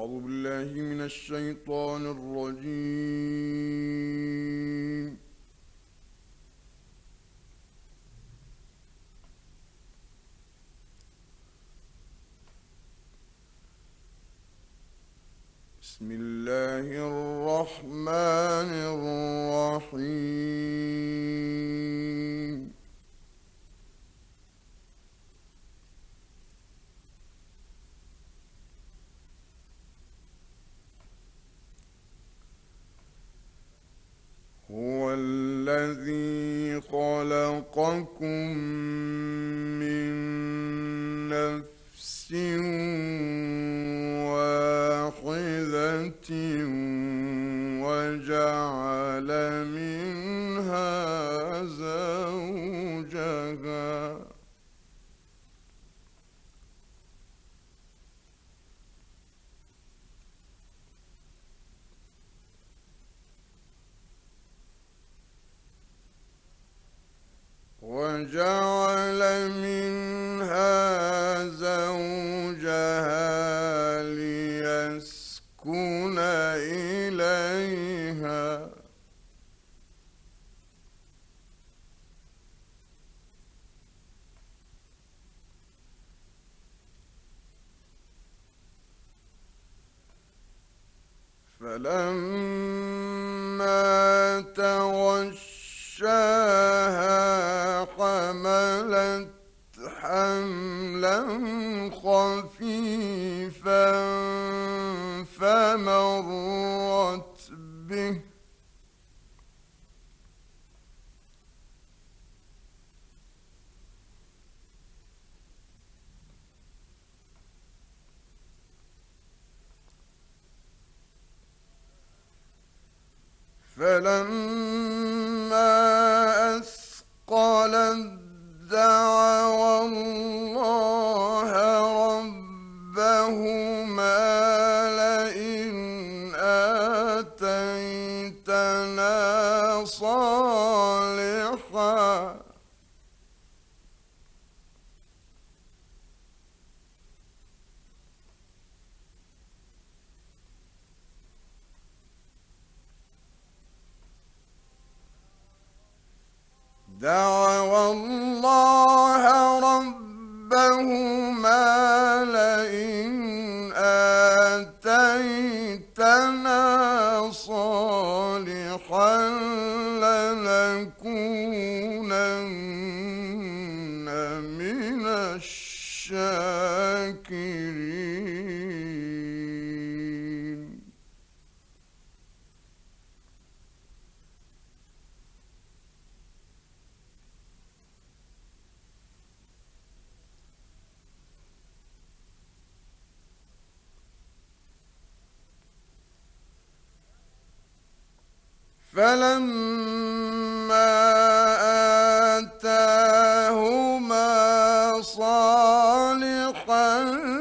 أعوذ بالله من الشيطان الرجيم. بسم الله الرحمن الرحيم. هو الذي خلقكم من نفس واحدة وجعل منها زوجها ليسكن إليها فلما تغشاها حملت حملا خفيفا فمرت به فلما أثقلت دعوا الله ربهما لئن آتيتنا صالحا دعوا الله ربهما لئن آتيتنا صالحا لنكونن من الشاكرين. فلما آتاهما صالحا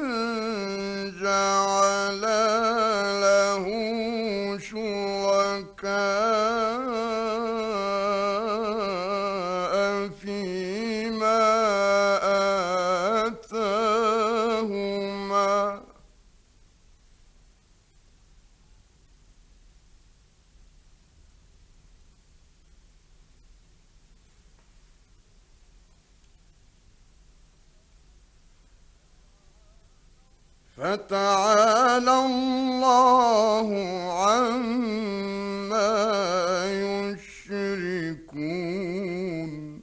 جعلا له شركاء فيما آتاهما فتعالى الله عما يشركون.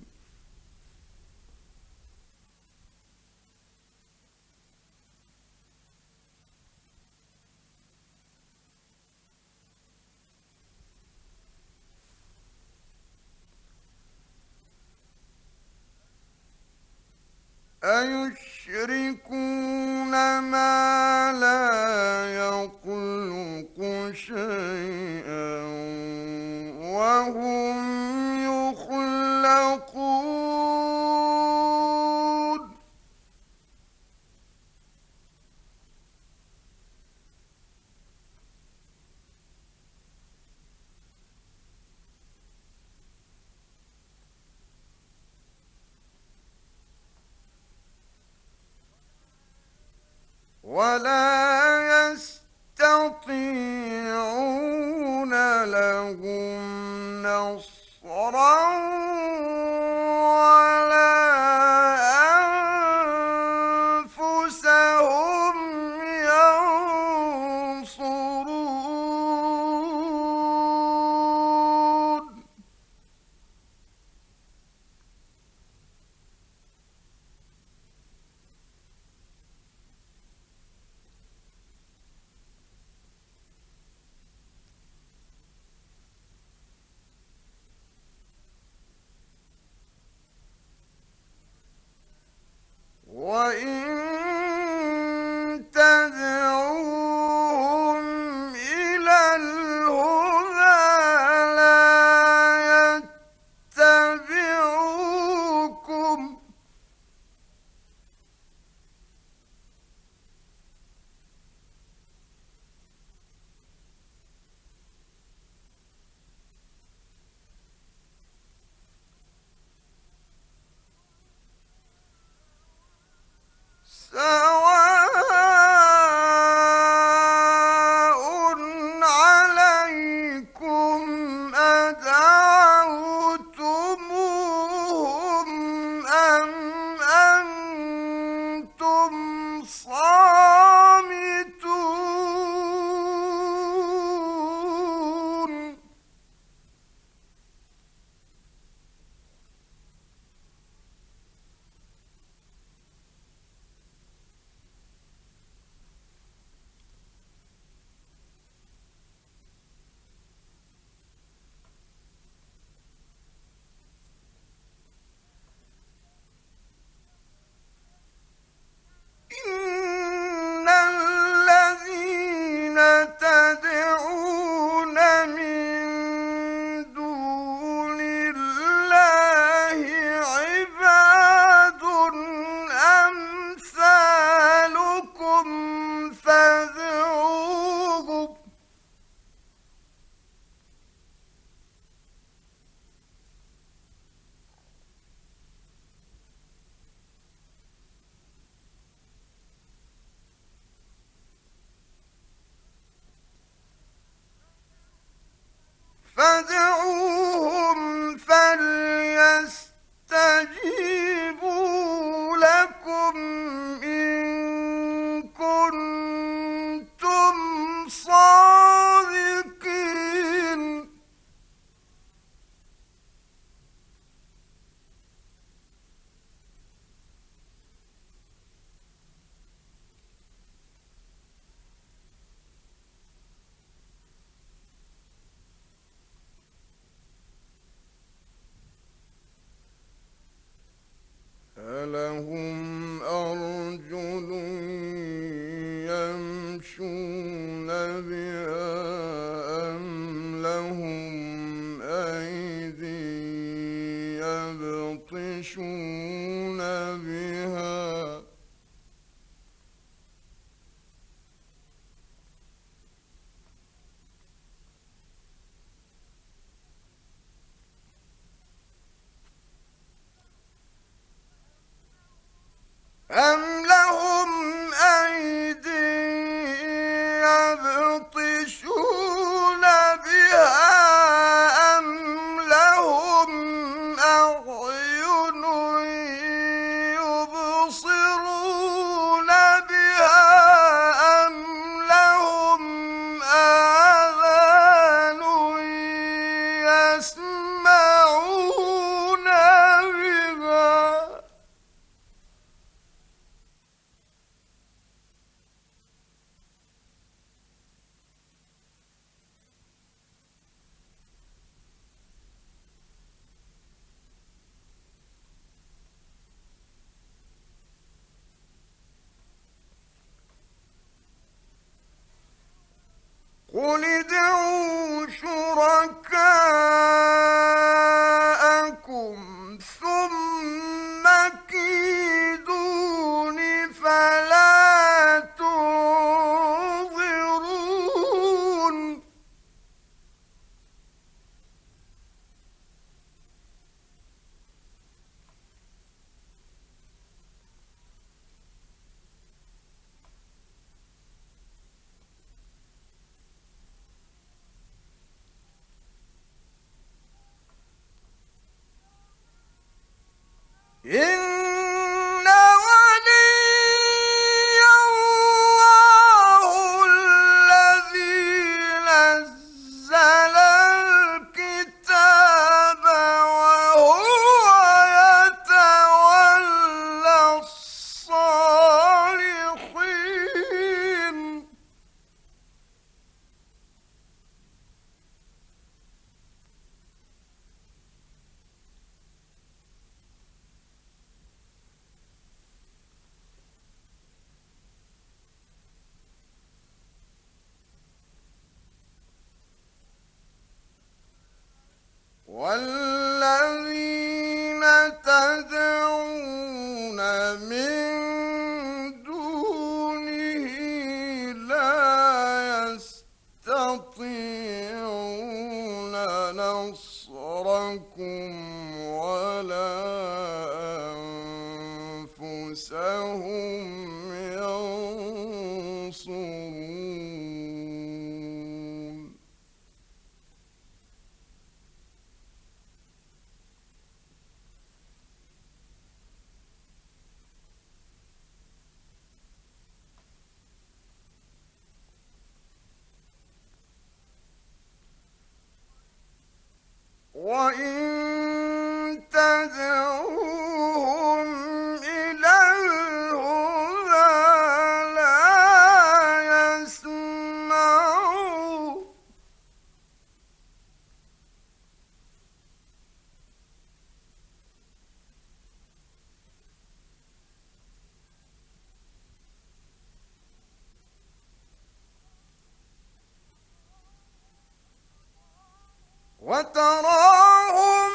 أيشركون ما لا يخلق شيئا وهم يخلقون. ولا لهم نصرا ولا أنفسهم ينصرون. وإن تدعوهم إلى الهدى لا يتبعوكم سواء عليكم أدعوتموهم أم أنتم صامتون. إن الذين تدعون من دون الله عباد أمثالكم فادعوهم فليستجيبوا لكم إن كنتم صادقين. ألهم أرجل يمشون بها أم لهم أيدي يبطشون بها أم لهم أيدي يبطشون بها أم لهم أعين يبصرون بها أم لهم آذان يسمعون بها. قل ادعوا شركاءكم ثم كيدون فلا تنظرون. ولا أنفسهم ينصرون وإن تدعوهم إلى الهدى لا يسمعوا وتراهم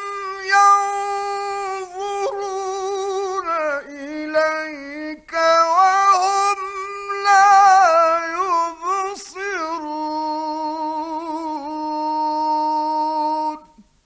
ينظرون إليك وهم لا يبصرون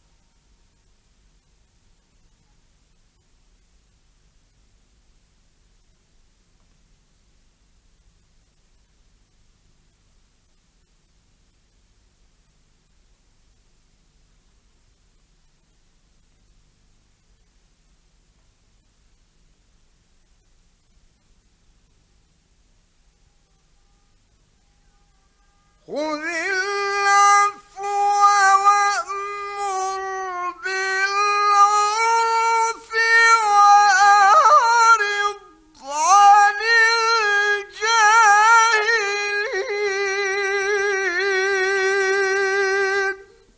خذ العفو وأمر بالعرف وأعرض عن الجاهلين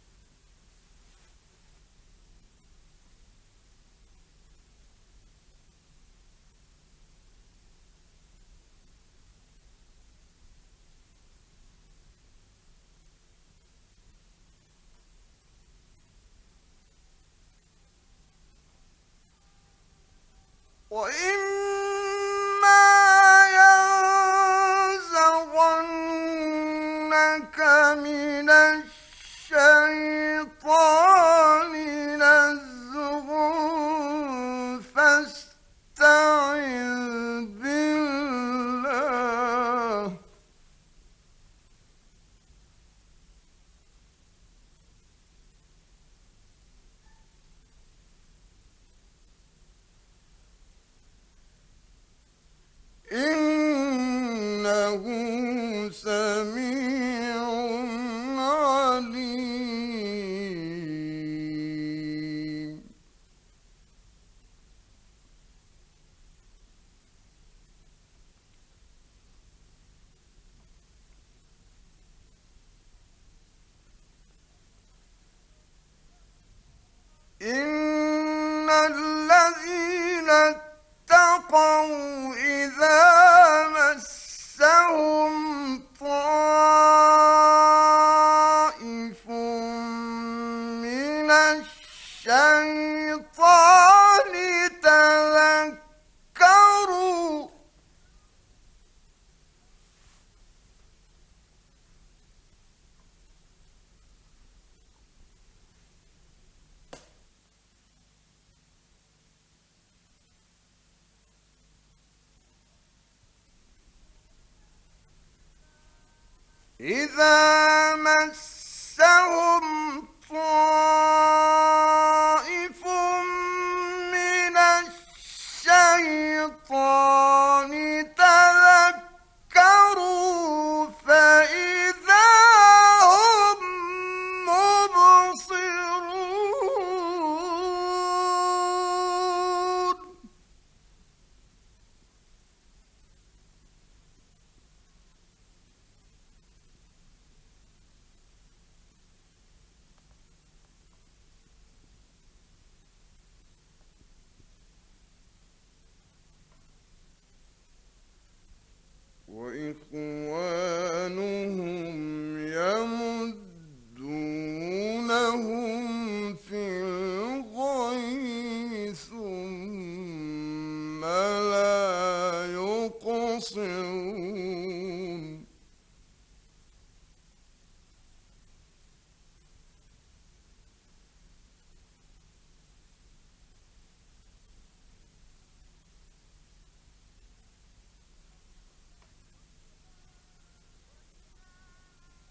وإما ينزغنك من الشيطان نزغ فاستعذ بالله إنه سميع عليم إن الذين اتقوا إذا مسهم طائف من الشيطان تذكروا إذا مسهم طائف من الشيطان تذكروا فإذا هم مبصرون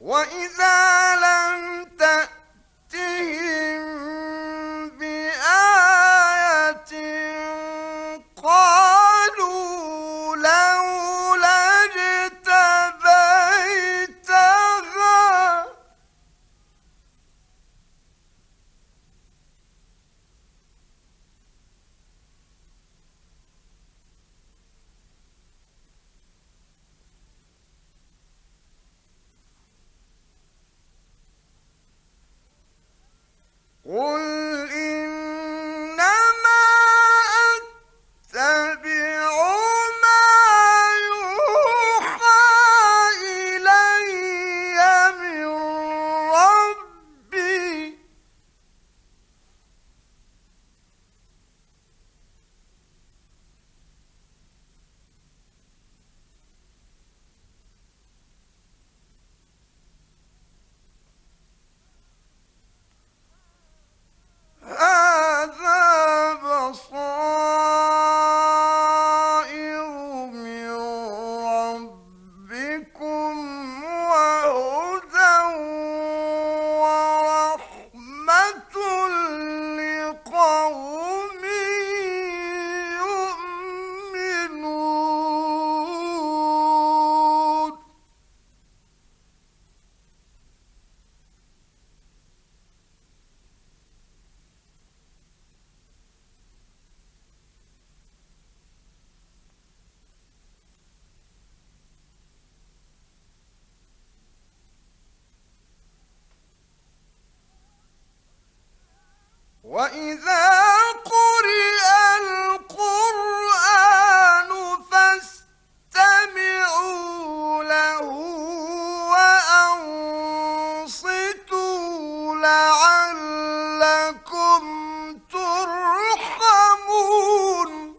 وإذا لم تأتهم بآية قالوا لولا اجتبيتها قل إنما أتبع ما يوحى إلي من ربي هذا بصائر من ربكم وهدى ورحمة لقوم يؤمنون وإذا قرئ القرآن فاستمعوا له وأنصتوا لعلكم ترحمون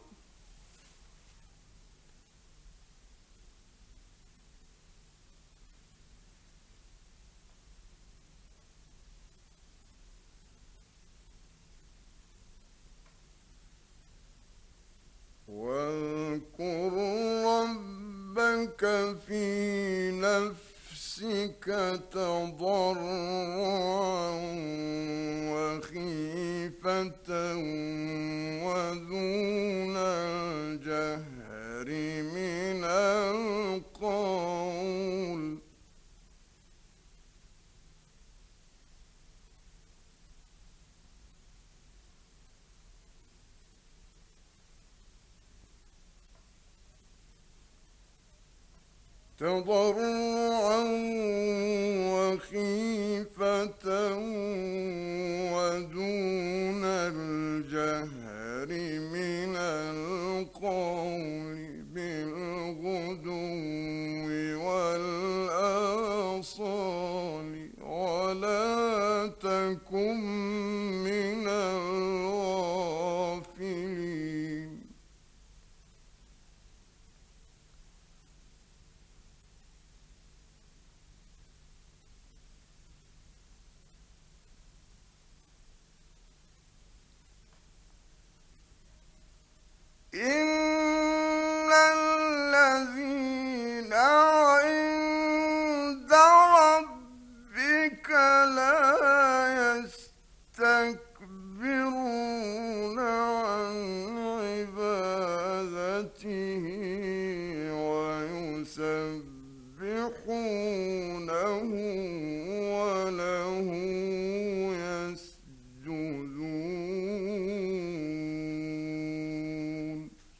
واذكر ربك في نفسك تضرعا وخيفة ودون الجهر من القول تضرعا وخيفة ودون الجهر من القول بالغدو والآصال ولا تكن من الغافلين إن الذين عند ربك لا يستكبرون عن عبادته ويسبحونه وله يسجدون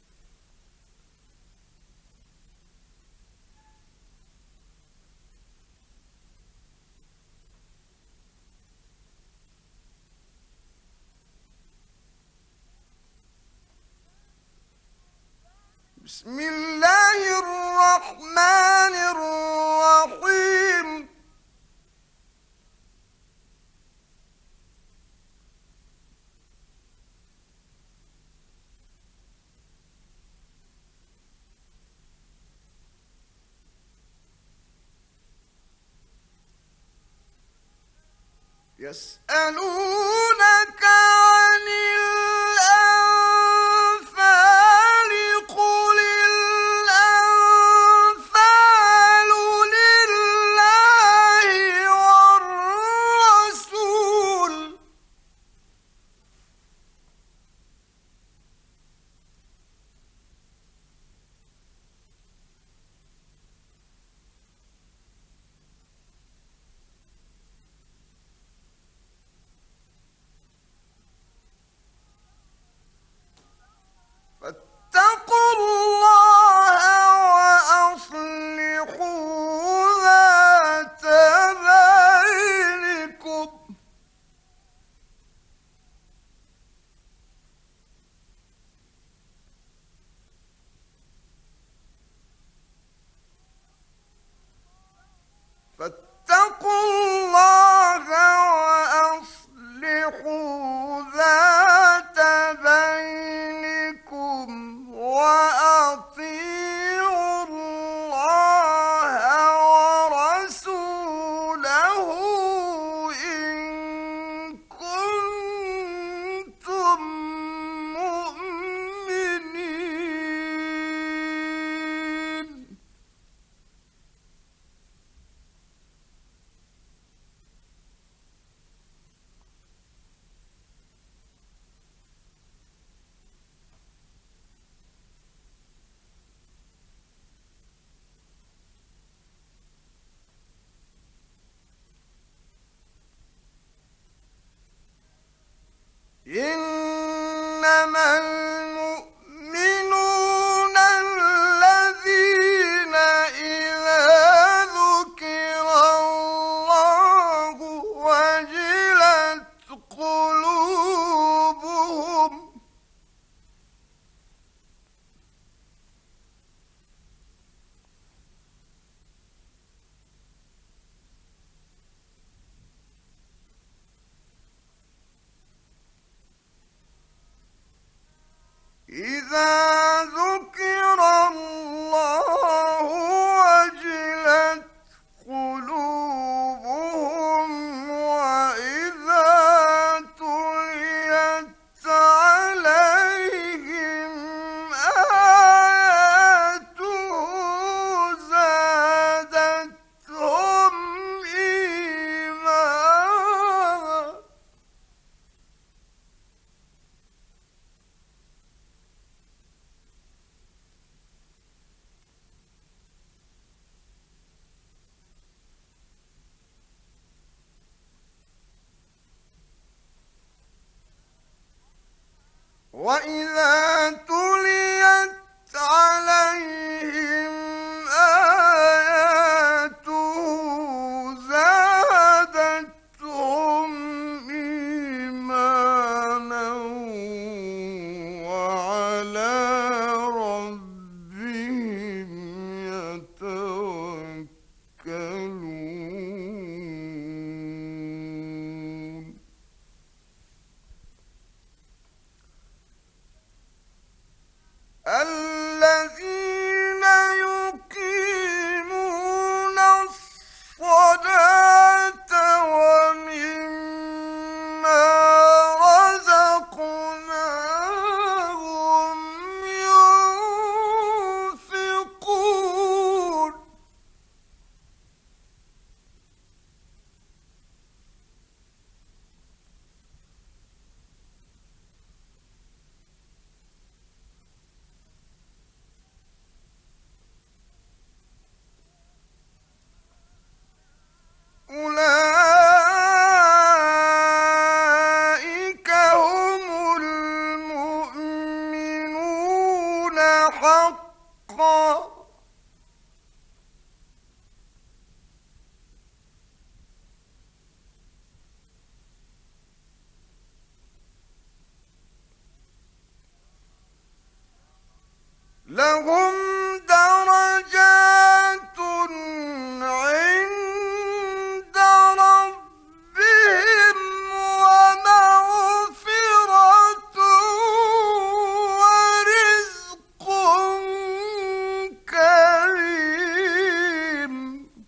بسم الله الرحمن الرحيم يسألونك عن الأنفال قل الأنفال لله فاتقوا الله وأصلحوا ذات بينكم وأطيعوا الله ورسوله إن كنتم مؤمنين. إنما المؤمنون الذين إذا ذكر الله وجلت قلوبهم إذا ذكر الله وجلت قلوبهم وإذا تليت عليهم آياته زادتهم إيمانا. وإذا تليت عليهم آياته زادتهم إيمانا وعلى ربهم يتوكلون. الذين يقيمون الصلاة ومما رزقناهم ينفقون. أولئك هم المؤمنون حقا. لهم درجات عند ربهم ومغفرة ورزق كريم.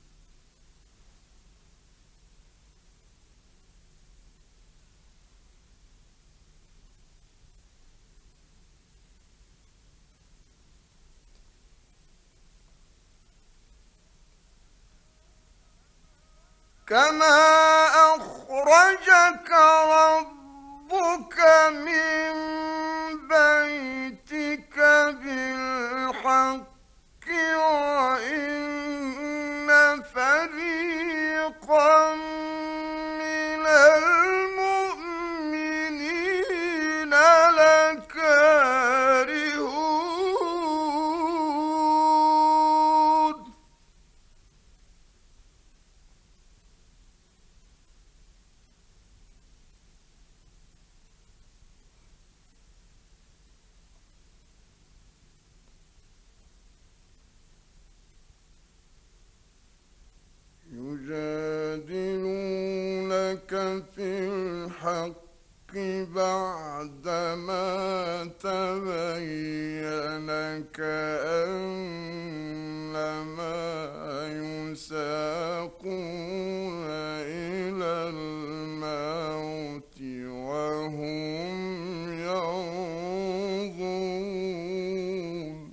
كما أخرجك ربك من بيتك بالحق وإن فريقا من المؤمنين لكارهون. لك في الحق بعدما تبين كأنما يساقون إلى الموت وهم ينظرون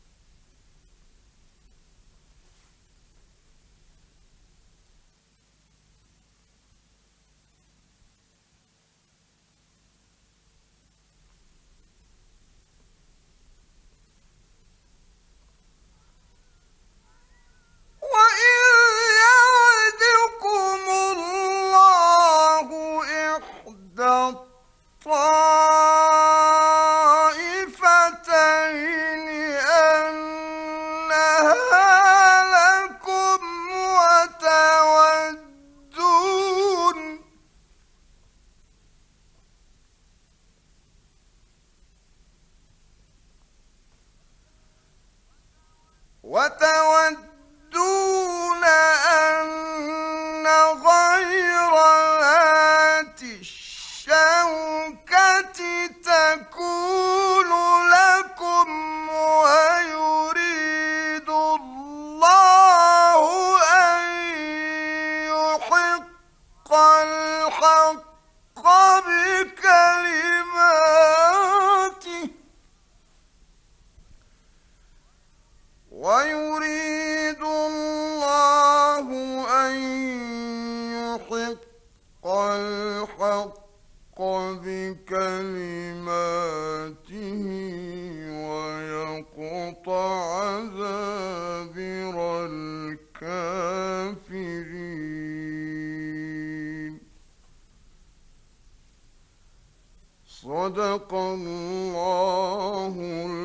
وإذ يعدكم الله إحدى الطائفتين أنها لكم وتودون أن غير ذات الشوكة تكون لكم ويريد الله أن يحق الحق بكلماته ويريد الله أن يحق الحق بكلماته ويقطع دابر الكافرين. صدق الله